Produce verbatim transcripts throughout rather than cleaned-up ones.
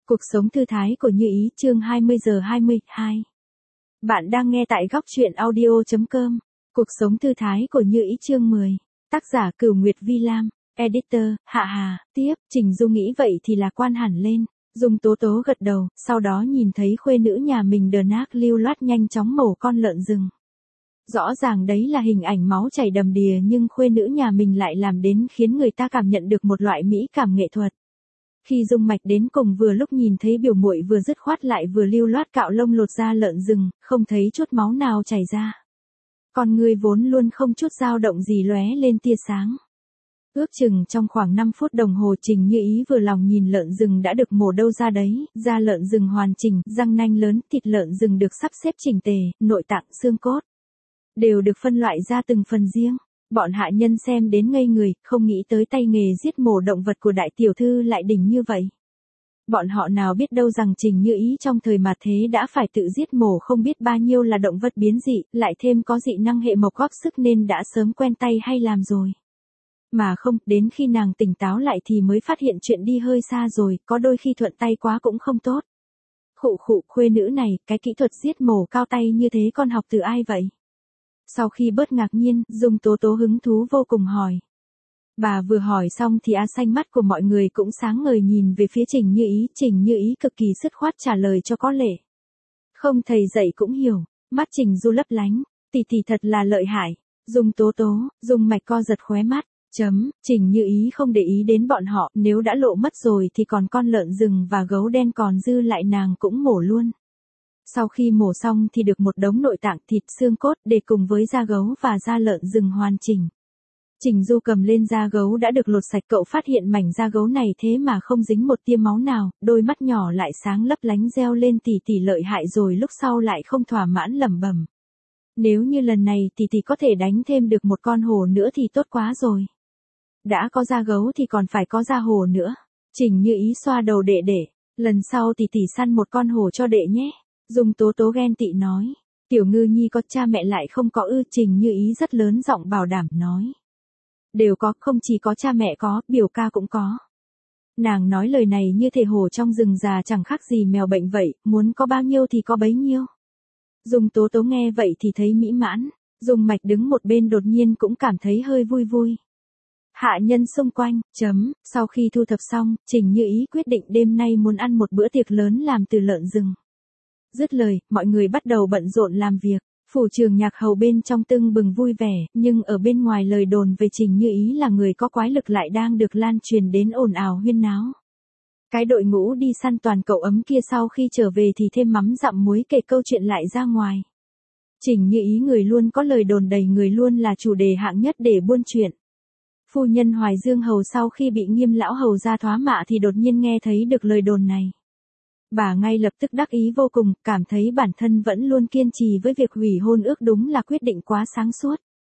Cuộc sống thư thái của Như Ý chương hai mươi giờ hai mươi hai. Bạn đang nghe tại góc truyện audio chấm com. Cuộc sống thư thái của Như Ý chương mười. Tác giả Cửu Nguyệt Vi Lam. Editor, Hạ Hà. Tiếp, Trình Du nghĩ vậy thì là quan hẳn lên. Dung Tố Tố gật đầu, sau đó nhìn thấy khuê nữ nhà mình đờ nác lưu loát nhanh chóng mổ con lợn rừng. Rõ ràng đấy là hình ảnh máu chảy đầm đìa nhưng khuê nữ nhà mình lại làm đến khiến người ta cảm nhận được một loại mỹ cảm nghệ thuật. Khi Dung Mạch đến cùng vừa lúc nhìn thấy biểu muội vừa dứt khoát lại vừa lưu loát cạo lông lột da lợn rừng, không thấy chút máu nào chảy ra. Con người vốn luôn không chút dao động gì lóe lên tia sáng. Ước chừng trong khoảng năm phút đồng hồ Trình Như Ý vừa lòng nhìn lợn rừng đã được mổ đâu ra đấy, da lợn rừng hoàn chỉnh, răng nanh lớn, thịt lợn rừng được sắp xếp chỉnh tề, nội tạng, xương cốt đều được phân loại ra từng phần riêng. Bọn hạ nhân xem đến ngây người, không nghĩ tới tay nghề giết mổ động vật của đại tiểu thư lại đỉnh như vậy. Bọn họ nào biết đâu rằng Trình Như Ý trong thời mà thế đã phải tự giết mổ không biết bao nhiêu là động vật biến dị, lại thêm có dị năng hệ mộc góp sức nên đã sớm quen tay hay làm rồi. Mà không, đến khi nàng tỉnh táo lại thì mới phát hiện chuyện đi hơi xa rồi, có đôi khi thuận tay quá cũng không tốt. Khụ khụ, khuê nữ này, cái kỹ thuật giết mổ cao tay như thế con học từ ai vậy? Sau khi bớt ngạc nhiên, Dung Tố Tố hứng thú vô cùng hỏi. Bà vừa hỏi xong thì á xanh mắt của mọi người cũng sáng ngời nhìn về phía Trình Như Ý, Trình Như Ý cực kỳ dứt khoát trả lời cho có lệ. Không thầy dạy cũng hiểu, mắt Trình Du lấp lánh, tỷ tỷ thật là lợi hại. Dung Tố Tố, Dung Mạch co giật khóe mắt, chấm, Trình Như Ý không để ý đến bọn họ, nếu đã lộ mất rồi thì còn con lợn rừng và gấu đen còn dư lại nàng cũng mổ luôn. Sau khi mổ xong thì được một đống nội tạng thịt xương cốt để cùng với da gấu và da lợn rừng hoàn chỉnh. Trình Du cầm lên da gấu đã được lột sạch, cậu phát hiện mảnh da gấu này thế mà không dính một tia máu nào, đôi mắt nhỏ lại sáng lấp lánh reo lên tỷ tỷ lợi hại, rồi lúc sau lại không thỏa mãn lẩm bẩm. Nếu như lần này tỷ tỷ có thể đánh thêm được một con hổ nữa thì tốt quá rồi. Đã có da gấu thì còn phải có da hổ nữa. Trình Như Ý xoa đầu đệ đệ, lần sau tỷ tỷ săn một con hổ cho đệ nhé. Dung Tố Tố ghen tị nói, tiểu ngư nhi có cha mẹ lại không có ư? Trình Như Ý rất lớn giọng bảo đảm nói. Đều có, không chỉ có cha mẹ có, biểu ca cũng có. Nàng nói lời này như thể hổ trong rừng già chẳng khác gì mèo bệnh vậy, muốn có bao nhiêu thì có bấy nhiêu. Dung Tố Tố nghe vậy thì thấy mỹ mãn, Dung Mạch đứng một bên đột nhiên cũng cảm thấy hơi vui vui. Hạ nhân xung quanh, chấm, sau khi thu thập xong, Trình Như Ý quyết định đêm nay muốn ăn một bữa tiệc lớn làm từ lợn rừng. Dứt lời, mọi người bắt đầu bận rộn làm việc. Phủ Trường Nhạc Hầu bên trong tưng bừng vui vẻ, nhưng ở bên ngoài lời đồn về Trình Như Ý là người có quái lực lại đang được lan truyền đến ồn ào huyên náo. Cái đội ngũ đi săn toàn cậu ấm kia sau khi trở về thì thêm mắm dặm muối kể câu chuyện lại ra ngoài. Trình Như Ý người luôn có lời đồn đầy người luôn là chủ đề hạng nhất để buôn chuyện. Phu nhân Hoài Dương Hầu sau khi bị Nghiêm lão hầu ra thoá mạ thì đột nhiên nghe thấy được lời đồn này. Bà ngay lập tức đắc ý vô cùng, cảm thấy bản thân vẫn luôn kiên trì với việc hủy hôn ước đúng là quyết định quá sáng suốt.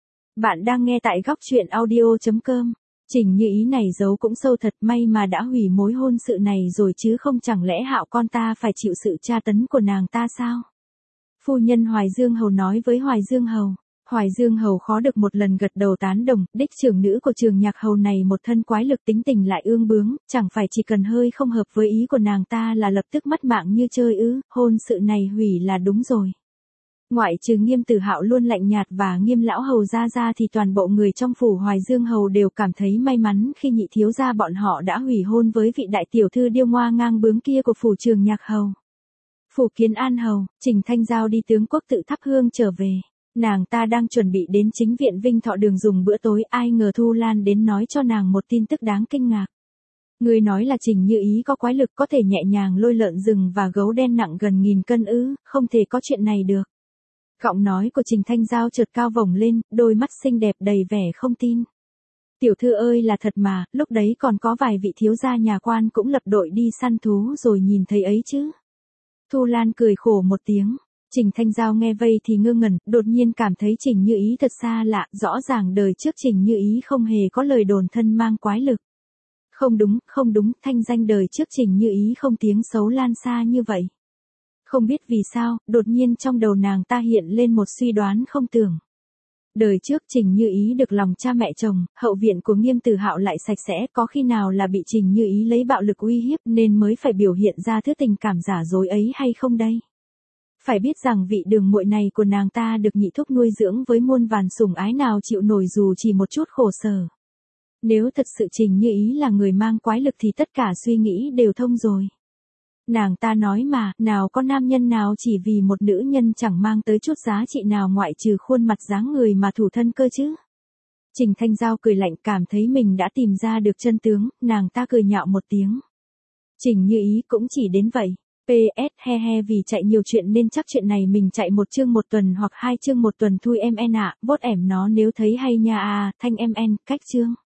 Bạn đang nghe tại góc truyện audio chấm com. Trình Như Ý này giấu cũng sâu thật, may mà đã hủy mối hôn sự này rồi chứ không chẳng lẽ Hạo con ta phải chịu sự tra tấn của nàng ta sao? Phu nhân Hoài Dương Hầu nói với Hoài Dương Hầu. Hoài Dương Hầu khó được một lần gật đầu tán đồng, đích trưởng nữ của Trường Nhạc Hầu này một thân quái lực tính tình lại ương bướng, chẳng phải chỉ cần hơi không hợp với ý của nàng ta là lập tức mất mạng như chơi ư, hôn sự này hủy là đúng rồi. Ngoại trừ Nghiêm Tử Hạo luôn lạnh nhạt và Nghiêm lão hầu ra ra thì toàn bộ người trong phủ Hoài Dương Hầu đều cảm thấy may mắn khi nhị thiếu gia bọn họ đã hủy hôn với vị đại tiểu thư điêu ngoa ngang bướng kia của phủ Trường Nhạc Hầu. Phủ Kiến An Hầu, Trình Thanh Giao đi tướng quốc tự thắp hương trở về. Nàng ta đang chuẩn bị đến chính viện Vinh Thọ Đường dùng bữa tối, ai ngờ Thu Lan đến nói cho nàng một tin tức đáng kinh ngạc. Người nói là Trình Như Ý có quái lực có thể nhẹ nhàng lôi lợn rừng và gấu đen nặng gần nghìn cân ư, không thể có chuyện này được. Giọng nói của Trình Thanh Giao chợt cao vổng lên, đôi mắt xinh đẹp đầy vẻ không tin. Tiểu thư ơi là thật mà, lúc đấy còn có vài vị thiếu gia nhà quan cũng lập đội đi săn thú rồi nhìn thấy ấy chứ. Thu Lan cười khổ một tiếng. Trình Thanh Giao nghe vây thì ngơ ngẩn, đột nhiên cảm thấy Trình Như Ý thật xa lạ, rõ ràng đời trước Trình Như Ý không hề có lời đồn thân mang quái lực. Không đúng, không đúng, thanh danh đời trước Trình Như Ý không tiếng xấu lan xa như vậy. Không biết vì sao, đột nhiên trong đầu nàng ta hiện lên một suy đoán không tưởng. Đời trước Trình Như Ý được lòng cha mẹ chồng, hậu viện của Nghiêm Tử Hạo lại sạch sẽ, có khi nào là bị Trình Như Ý lấy bạo lực uy hiếp nên mới phải biểu hiện ra thứ tình cảm giả dối ấy hay không đây? Phải biết rằng vị đường muội này của nàng ta được nhị thúc nuôi dưỡng với muôn vàn sủng ái, nào chịu nổi dù chỉ một chút khổ sở. Nếu thật sự Trình Như Ý là người mang quái lực thì tất cả suy nghĩ đều thông rồi. Nàng ta nói mà, nào có nam nhân nào chỉ vì một nữ nhân chẳng mang tới chút giá trị nào ngoại trừ khuôn mặt dáng người mà thủ thân cơ chứ. Trình Thanh Giao cười lạnh, cảm thấy mình đã tìm ra được chân tướng, nàng ta cười nhạo một tiếng. Trình Như Ý cũng chỉ đến vậy. pê ét he he vì chạy nhiều chuyện nên chắc chuyện này mình chạy một chương một tuần hoặc hai chương một tuần thôi em en ạ, bốt ẻm nó nếu thấy hay nha à, Thanh em en, cách chương.